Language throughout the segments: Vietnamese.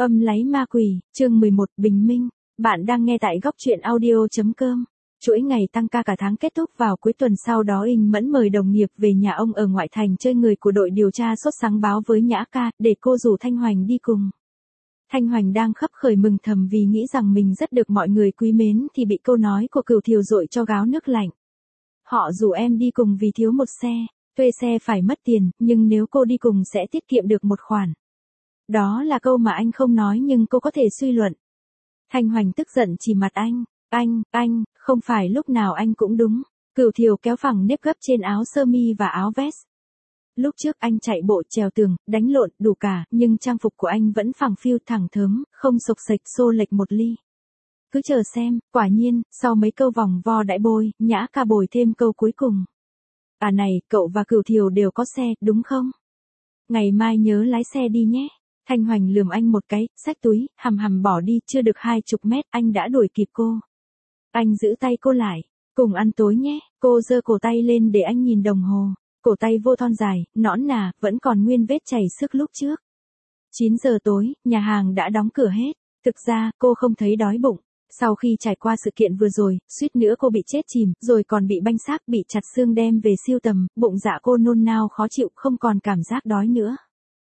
Âm láy ma quỷ, chương 11, bình minh. Bạn đang nghe tại góc truyện audio.com. Chuỗi ngày tăng ca cả tháng kết thúc vào cuối tuần, sau đó Inh Mẫn mời đồng nghiệp về nhà ông ở ngoại thành chơi. Người của đội điều tra sốt sắng báo với Nhã Ca, để cô rủ Thanh Hoành đi cùng. Thanh Hoành đang khấp khởi mừng thầm vì nghĩ rằng mình rất được mọi người quý mến, thì bị câu nói của Cửu Thiều dội cho gáo nước lạnh. Họ rủ em đi cùng vì thiếu một xe, thuê xe phải mất tiền, nhưng nếu cô đi cùng sẽ tiết kiệm được một khoản. Đó là câu mà anh không nói nhưng cô có thể suy luận. Thanh Hoành tức giận chỉ mặt anh, không phải lúc nào anh cũng đúng. Cửu Thiều kéo phẳng nếp gấp trên áo sơ mi và áo vest. Lúc trước anh chạy bộ, trèo tường, đánh lộn, đủ cả, nhưng trang phục của anh vẫn phẳng phiu thẳng thớm, không xộc xệch xô lệch một ly. Cứ chờ xem. Quả nhiên, sau mấy câu vòng vo đãi bôi, Nhã Ca bồi thêm câu cuối cùng. À này, cậu và Cửu Thiều đều có xe, đúng không? Ngày mai nhớ lái xe đi nhé. Thanh Hoành lườm anh một cái, xách túi, hầm bỏ đi. Chưa được 20 mét, anh đã đuổi kịp cô. Anh giữ tay cô lại. Cùng ăn tối nhé. Cô giơ cổ tay lên để anh nhìn đồng hồ. Cổ tay vô thon dài, nõn nà, vẫn còn nguyên vết chảy xước lúc trước. 9 giờ tối, nhà hàng đã đóng cửa hết. Thực ra, cô không thấy đói bụng. Sau khi trải qua sự kiện vừa rồi, suýt nữa cô bị chết chìm, rồi còn bị banh xác, bị chặt xương đem về siêu tầm, bụng dạ cô nôn nao khó chịu, không còn cảm giác đói nữa.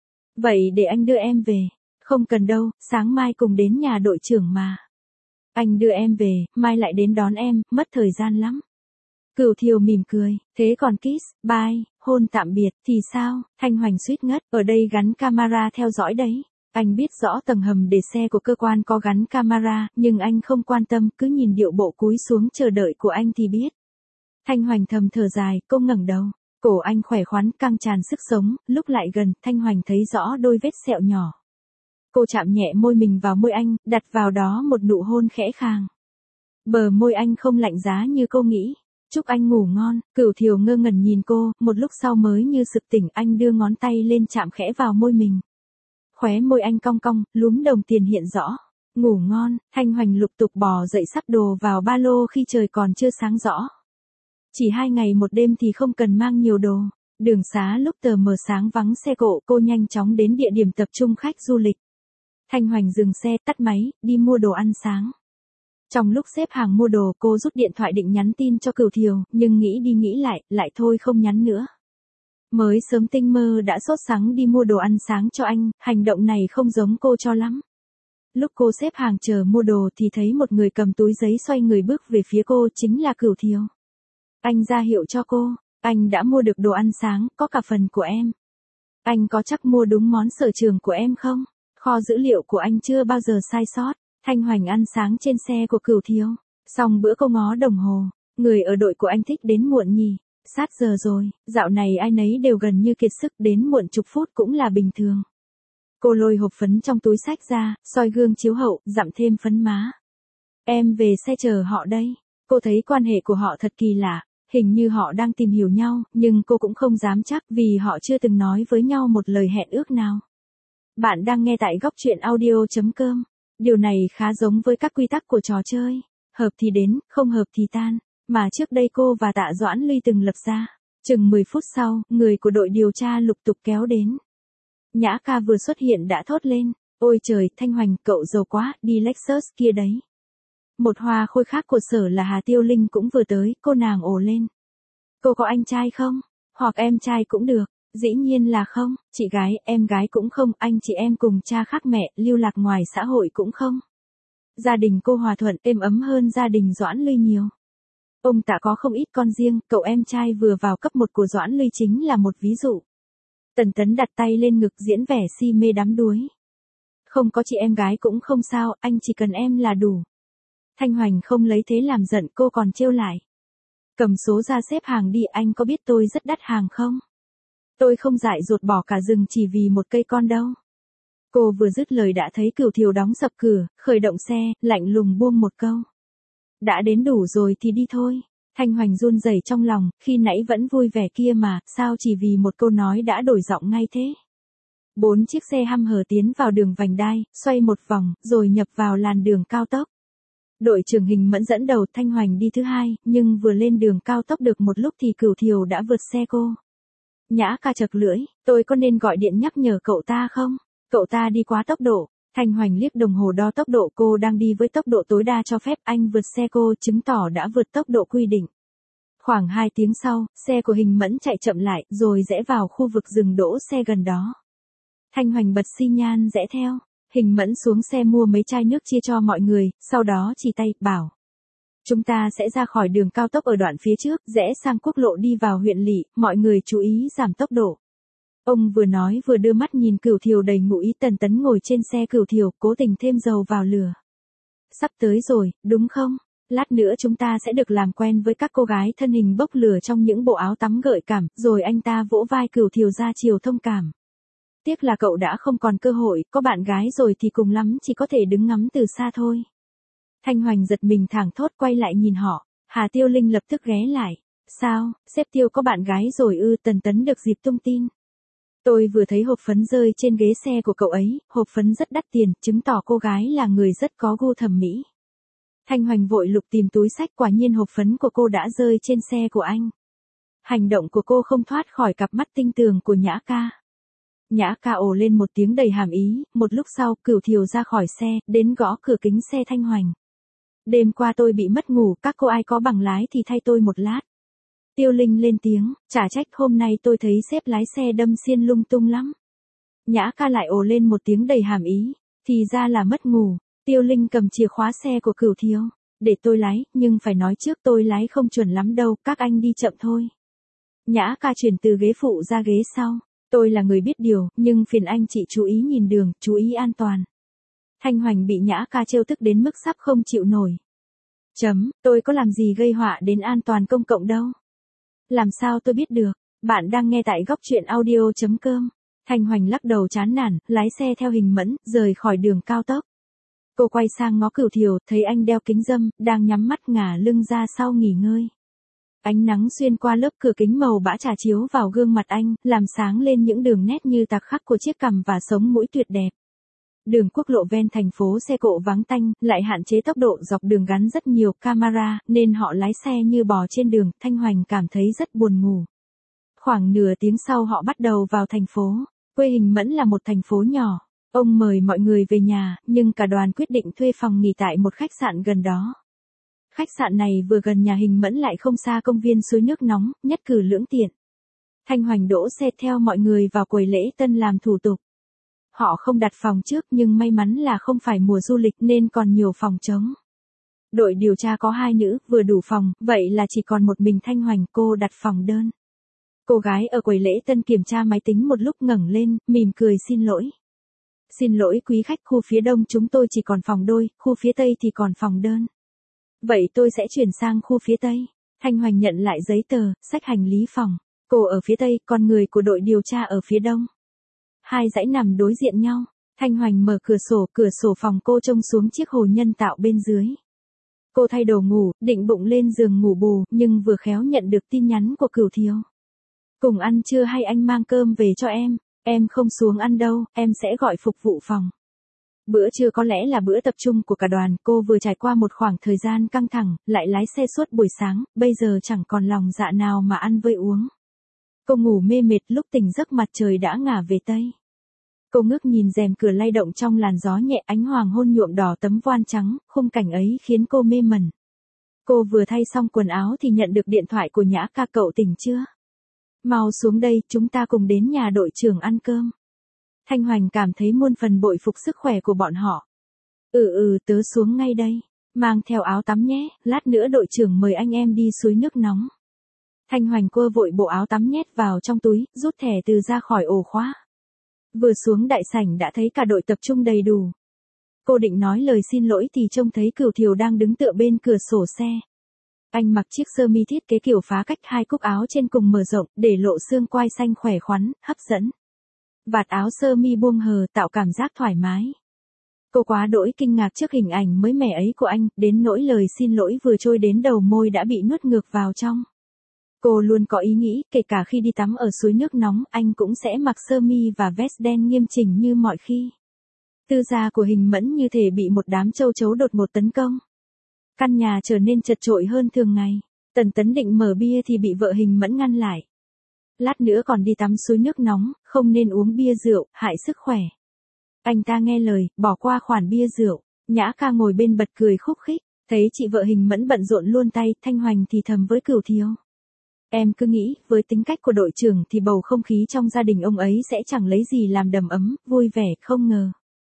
Vậy để anh đưa em về. Không cần đâu, sáng mai cùng đến nhà đội trưởng mà. Anh đưa em về, mai lại đến đón em, mất thời gian lắm. Cửu Thiều mỉm cười, thế còn kiss, bye, hôn tạm biệt, thì sao? Thanh Hoành suýt ngất, ở đây gắn camera theo dõi đấy. Anh biết rõ tầng hầm để xe của cơ quan có gắn camera, nhưng anh không quan tâm, cứ nhìn điệu bộ cúi xuống chờ đợi của anh thì biết. Thanh Hoành thầm thở dài, cô ngẩng đầu. Cổ anh khỏe khoắn, căng tràn sức sống, lúc lại gần, Thanh Hoành thấy rõ đôi vết sẹo nhỏ. Cô chạm nhẹ môi mình vào môi anh, đặt vào đó một nụ hôn khẽ khàng. Bờ môi anh không lạnh giá như cô nghĩ. Chúc anh ngủ ngon. Cửu Thiều ngơ ngẩn nhìn cô, một lúc sau mới như sực tỉnh, anh đưa ngón tay lên chạm khẽ vào môi mình. Khóe môi anh cong cong, lúm đồng tiền hiện rõ. Ngủ ngon. Thanh Hoành lục tục bò dậy sắp đồ vào ba lô khi trời còn chưa sáng rõ. Chỉ 2 ngày 1 đêm thì không cần mang nhiều đồ. Đường xá lúc tờ mờ sáng vắng xe cộ, cô nhanh chóng đến địa điểm tập trung khách du lịch. Thanh Hoành dừng xe, tắt máy, đi mua đồ ăn sáng. Trong lúc xếp hàng mua đồ, cô rút điện thoại định nhắn tin cho Cửu Thiều, nhưng nghĩ đi nghĩ lại thôi không nhắn nữa. Mới sớm tinh mơ đã sốt sắng đi mua đồ ăn sáng cho anh, hành động này không giống cô cho lắm. Lúc cô xếp hàng chờ mua đồ thì thấy một người cầm túi giấy xoay người bước về phía cô, chính là Cửu Thiều. Anh ra hiệu cho cô, anh đã mua được đồ ăn sáng, có cả phần của em. Anh có chắc mua đúng món sở trường của em không? Kho dữ liệu của anh chưa bao giờ sai sót. Thanh Hoành ăn sáng trên xe của Cửu Thiều. Xong bữa cô ngó đồng hồ. Người ở đội của anh thích đến muộn nhỉ? Sát giờ rồi, dạo này ai nấy đều gần như kiệt sức, đến muộn chục phút cũng là bình thường. Cô lôi hộp phấn trong túi xách ra, soi gương chiếu hậu, dặm thêm phấn má. Em về xe chờ họ đây. Cô thấy quan hệ của họ thật kỳ lạ. Hình như họ đang tìm hiểu nhau, nhưng cô cũng không dám chắc vì họ chưa từng nói với nhau một lời hẹn ước nào. Bạn đang nghe tại góc truyện audio.com. Điều này khá giống với các quy tắc của trò chơi. Hợp thì đến, không hợp thì tan. Mà trước đây cô và Tạ Doãn Ly từng lập ra. Chừng 10 phút sau, người của đội điều tra lục tục kéo đến. Nhã Ca vừa xuất hiện đã thốt lên. Ôi trời, Thanh Hoành, cậu giàu quá, đi Lexus kia đấy. Một hoa khôi khác của sở là Hà Tiêu Linh cũng vừa tới, cô nàng ồ lên. Cô có anh trai không? Hoặc em trai cũng được. Dĩ nhiên là không, chị gái, em gái cũng không, anh chị em cùng cha khác mẹ, lưu lạc ngoài xã hội cũng không. Gia đình cô hòa thuận, êm ấm hơn gia đình Doãn Ly nhiều. Ông Tạ có không ít con riêng, cậu em trai vừa vào cấp 1 của Doãn Ly chính là một ví dụ. Tần Tấn đặt tay lên ngực diễn vẻ si mê đắm đuối. Không có chị em gái cũng không sao, anh chỉ cần em là đủ. Thanh Hoành không lấy thế làm giận, cô còn trêu lại. Cầm số ra xếp hàng đi, anh có biết tôi rất đắt hàng không? Tôi không dại dột bỏ cả rừng chỉ vì một cây con đâu. Cô vừa dứt lời đã thấy Cửu Thiều đóng sập cửa, khởi động xe, lạnh lùng buông một câu. Đã đến đủ rồi thì đi thôi. Thanh Hoành run rẩy trong lòng, khi nãy vẫn vui vẻ kia mà, sao chỉ vì một câu nói đã đổi giọng ngay thế. 4 chiếc xe hăm hở tiến vào đường vành đai, xoay một vòng, rồi nhập vào làn đường cao tốc. Đội trưởng Hình Mẫn dẫn đầu, Thanh Hoành đi thứ hai, nhưng vừa lên đường cao tốc được một lúc thì Cửu Thiều đã vượt xe cô. Nhã Ca chật lưỡi, tôi có nên gọi điện nhắc nhở cậu ta không? Cậu ta đi quá tốc độ. Thanh Hoành liếc đồng hồ đo tốc độ, cô đang đi với tốc độ tối đa cho phép, anh vượt xe cô, chứng tỏ đã vượt tốc độ quy định. Khoảng 2 tiếng sau, xe của Hình Mẫn chạy chậm lại, rồi rẽ vào khu vực dừng đỗ xe gần đó. Thanh Hoành bật xi nhan rẽ theo. Hình Mẫn xuống xe mua mấy chai nước chia cho mọi người, sau đó chỉ tay, bảo. Chúng ta sẽ ra khỏi đường cao tốc ở đoạn phía trước, rẽ sang quốc lộ đi vào huyện lỵ, mọi người chú ý giảm tốc độ. Ông vừa nói vừa đưa mắt nhìn Cửu Thiều đầy ngụ ý. Tần Tấn ngồi trên xe Cửu Thiều, cố tình thêm dầu vào lửa. Sắp tới rồi, đúng không? Lát nữa chúng ta sẽ được làm quen với các cô gái thân hình bốc lửa trong những bộ áo tắm gợi cảm, rồi anh ta vỗ vai Cửu Thiều ra chiều thông cảm. Tiếc là cậu đã không còn cơ hội, có bạn gái rồi thì cùng lắm chỉ có thể đứng ngắm từ xa thôi. Thanh Hoành giật mình thảng thốt, quay lại nhìn họ. Hà Tiêu Linh lập tức ghé lại. Sao, sếp Tiêu có bạn gái rồi ư? Tần Tấn được dịp tung tin. Tôi vừa thấy hộp phấn rơi trên ghế xe của cậu ấy, hộp phấn rất đắt tiền, chứng tỏ cô gái là người rất có gu thẩm mỹ. Thanh Hoành vội lục tìm túi xách, quả nhiên hộp phấn của cô đã rơi trên xe của anh. Hành động của cô không thoát khỏi cặp mắt tinh tường của Nhã Ca. Nhã Ca ồ lên một tiếng đầy hàm ý, một lúc sau, Cửu Thiều ra khỏi xe, đến gõ cửa kính xe Thanh Hoành. Đêm qua tôi bị mất ngủ, các cô ai có bằng lái thì thay tôi một lát. Tiêu Linh lên tiếng, chả trách hôm nay tôi thấy sếp lái xe đâm xiên lung tung lắm. Nhã Ca lại ồ lên một tiếng đầy hàm ý, thì ra là mất ngủ. Tiêu Linh cầm chìa khóa xe của Cửu Thiều, để tôi lái, nhưng phải nói trước tôi lái không chuẩn lắm đâu, các anh đi chậm thôi. Nhã Ca chuyển từ ghế phụ ra ghế sau, tôi là người biết điều, nhưng phiền anh chị chú ý nhìn đường, chú ý an toàn. Thanh Hoành bị Nhã Ca trêu tức đến mức sắp không chịu nổi. Tôi có làm gì gây họa đến an toàn công cộng đâu. Làm sao tôi biết được, bạn đang nghe tại góc truyện audio.com. Thanh Hoành lắc đầu chán nản, lái xe theo Hình Mẫn, rời khỏi đường cao tốc. Cô quay sang ngó Cửu Thiều, thấy anh đeo kính râm, đang nhắm mắt ngả lưng ra sau nghỉ ngơi. Ánh nắng xuyên qua lớp cửa kính màu bã trà chiếu vào gương mặt anh, làm sáng lên những đường nét như tạc khắc của chiếc cằm và sống mũi tuyệt đẹp. Đường quốc lộ ven thành phố xe cộ vắng tanh, lại hạn chế tốc độ, dọc đường gắn rất nhiều camera, nên họ lái xe như bò trên đường. Thanh Hoành cảm thấy rất buồn ngủ. Khoảng nửa tiếng sau họ bắt đầu vào thành phố. Quê Hình Mẫn là một thành phố nhỏ. Ông mời mọi người về nhà, nhưng cả đoàn quyết định thuê phòng nghỉ tại một khách sạn gần đó. Khách sạn này vừa gần nhà Hình Mẫn lại không xa công viên suối nước nóng, nhất cử lưỡng tiện. Thanh Hoành đỗ xe theo mọi người vào quầy lễ tân làm thủ tục. Họ không đặt phòng trước, nhưng may mắn là không phải mùa du lịch nên còn nhiều phòng trống. Đội điều tra có 2 nữ, vừa đủ phòng, vậy là chỉ còn một mình Thanh Hoành, cô đặt phòng đơn. Cô gái ở quầy lễ tân kiểm tra máy tính một lúc ngẩng lên, mỉm cười xin lỗi. Xin lỗi quý khách, khu phía đông chúng tôi chỉ còn phòng đôi, khu phía tây thì còn phòng đơn. Vậy tôi sẽ chuyển sang khu phía tây. Thanh Hoành nhận lại giấy tờ, xách hành lý phòng. Cô ở phía tây, còn người của đội điều tra ở phía đông. 2 dãy nằm đối diện nhau. Thanh Hoành mở cửa sổ phòng cô trông xuống chiếc hồ nhân tạo bên dưới. Cô thay đồ ngủ, định bụng lên giường ngủ bù, nhưng vừa khéo nhận được tin nhắn của Cửu Thiều. Cùng ăn trưa hay anh mang cơm về cho em không xuống ăn đâu, em sẽ gọi phục vụ phòng. Bữa trưa có lẽ là bữa tập trung của cả đoàn, cô vừa trải qua một khoảng thời gian căng thẳng, lại lái xe suốt buổi sáng, bây giờ chẳng còn lòng dạ nào mà ăn với uống. Cô ngủ mê mệt, lúc tỉnh giấc mặt trời đã ngả về tây. Cô ngước nhìn rèm cửa lay động trong làn gió nhẹ, ánh hoàng hôn nhuộm đỏ tấm voan trắng, khung cảnh ấy khiến cô mê mẩn. Cô vừa thay xong quần áo thì nhận được điện thoại của Nhã Ca. Cậu tỉnh chưa? Mau xuống đây, chúng ta cùng đến nhà đội trưởng ăn cơm. Thanh Hoành cảm thấy muôn phần bội phục sức khỏe của bọn họ. Tớ xuống ngay đây. Mang theo áo tắm nhé, lát nữa đội trưởng mời anh em đi suối nước nóng. Thanh Hoành quơ vội bộ áo tắm nhét vào trong túi, rút thẻ từ ra khỏi ổ khóa. Vừa xuống đại sảnh đã thấy cả đội tập trung đầy đủ. Cô định nói lời xin lỗi thì trông thấy Cửu Thiều đang đứng tựa bên cửa sổ xe. Anh mặc chiếc sơ mi thiết kế kiểu phá cách, 2 cúc áo trên cùng mở rộng, để lộ xương quai xanh khỏe khoắn, hấp dẫn. Vạt áo sơ mi buông hờ tạo cảm giác thoải mái. Cô quá đỗi kinh ngạc trước hình ảnh mới mẻ ấy của anh, đến nỗi lời xin lỗi vừa trôi đến đầu môi đã bị nuốt ngược vào trong. Cô luôn có ý nghĩ, kể cả khi đi tắm ở suối nước nóng, anh cũng sẽ mặc sơ mi và vest đen nghiêm chỉnh như mọi khi. Tư gia của Hình Mẫn như thể bị một đám châu chấu đột ngột tấn công. Căn nhà trở nên chật chội hơn thường ngày. Tần Tấn định mở bia thì bị vợ Hình Mẫn ngăn lại. Lát nữa còn đi tắm suối nước nóng, không nên uống bia rượu, hại sức khỏe. Anh ta nghe lời, bỏ qua khoản bia rượu. Nhã ca ngồi bên bật cười khúc khích, thấy chị vợ Hình Mẫn bận rộn luôn tay, Thanh Hoành thì thầm với Cửu Thiều. Em cứ nghĩ, với tính cách của đội trưởng thì bầu không khí trong gia đình ông ấy sẽ chẳng lấy gì làm đầm ấm, vui vẻ, không ngờ.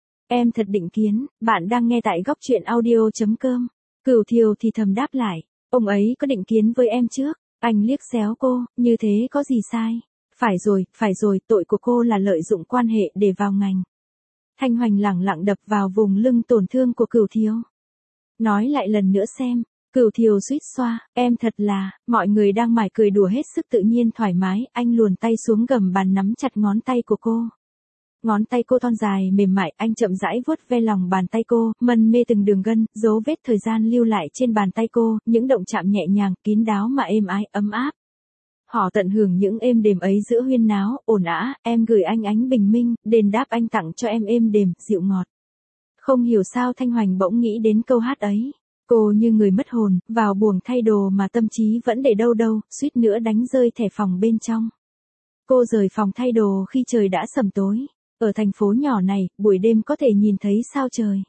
Em thật định kiến, bạn đang nghe tại góc truyện audio.com. Cửu Thiều thì thầm đáp lại, ông ấy có định kiến với em trước. Anh liếc xéo cô, như thế có gì sai? Phải rồi, tội của cô là lợi dụng quan hệ để vào ngành. Thanh Hoành lẳng lặng đập vào vùng lưng tổn thương của Cửu Thiều. Nói lại lần nữa xem. Cửu Thiều suýt xoa, em thật là, mọi người đang mải cười đùa hết sức tự nhiên thoải mái, anh luồn tay xuống gầm bàn nắm chặt ngón tay của cô. Ngón tay cô thon dài mềm mại, anh chậm rãi vuốt ve lòng bàn tay cô, mân mê từng đường gân, dấu vết thời gian lưu lại trên bàn tay cô, những động chạm nhẹ nhàng, kín đáo mà êm ái, ấm áp. Họ tận hưởng những êm đềm ấy giữa huyên náo, ồn ào, em gửi anh ánh bình minh, đền đáp anh tặng cho em êm đềm, dịu ngọt. Không hiểu sao Thanh Hoành bỗng nghĩ đến câu hát ấy. Cô như người mất hồn, vào buồng thay đồ mà tâm trí vẫn để đâu, suýt nữa đánh rơi thẻ phòng bên trong. Cô rời phòng thay đồ khi trời đã sầm tối. Ở thành phố nhỏ này, buổi đêm có thể nhìn thấy sao trời.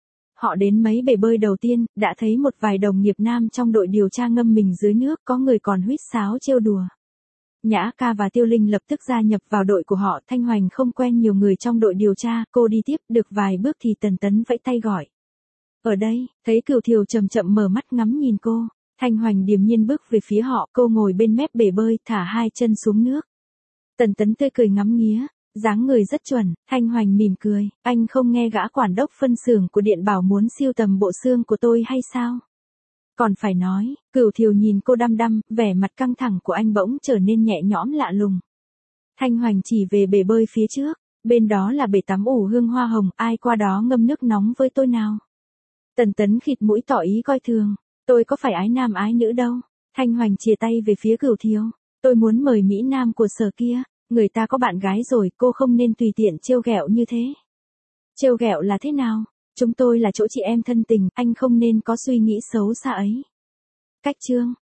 Họ đến mấy bể bơi đầu tiên, đã thấy một vài đồng nghiệp nam trong đội điều tra ngâm mình dưới nước, có người còn huýt sáo trêu đùa. Nhã ca và Tiêu Linh lập tức gia nhập vào đội của họ. Thanh Hoành không quen nhiều người trong đội điều tra, cô đi tiếp được vài bước thì Tần Tấn vẫy tay gọi. Ở đây, thấy Cửu Thiều chậm chậm mở mắt ngắm nhìn cô, Thanh Hoành điềm nhiên bước về phía họ, cô ngồi bên mép bể bơi, thả hai chân xuống nước. Tần Tấn tươi cười ngắm nghía, dáng người rất chuẩn. Thanh Hoành mỉm cười, anh không nghe gã quản đốc phân xưởng của Điện bảo muốn siêu tầm bộ xương của tôi hay sao? Còn phải nói, Cửu Thiều nhìn cô đăm đăm, vẻ mặt căng thẳng của anh bỗng trở nên nhẹ nhõm lạ lùng. Thanh Hoành chỉ về bể bơi phía trước, bên đó là bể tắm ủ hương hoa hồng, ai qua đó ngâm nước nóng với tôi nào? Tần Tấn khịt mũi tỏ ý coi thường, tôi có phải ái nam ái nữ đâu. Thanh Hoành chìa tay về phía Cửu Thiều, tôi muốn mời Mỹ Nam của Sở kia, người ta có bạn gái rồi, cô không nên tùy tiện trêu ghẹo như thế. Trêu ghẹo là thế nào? Chúng tôi là chỗ chị em thân tình, anh không nên có suy nghĩ xấu xa ấy. Cách chương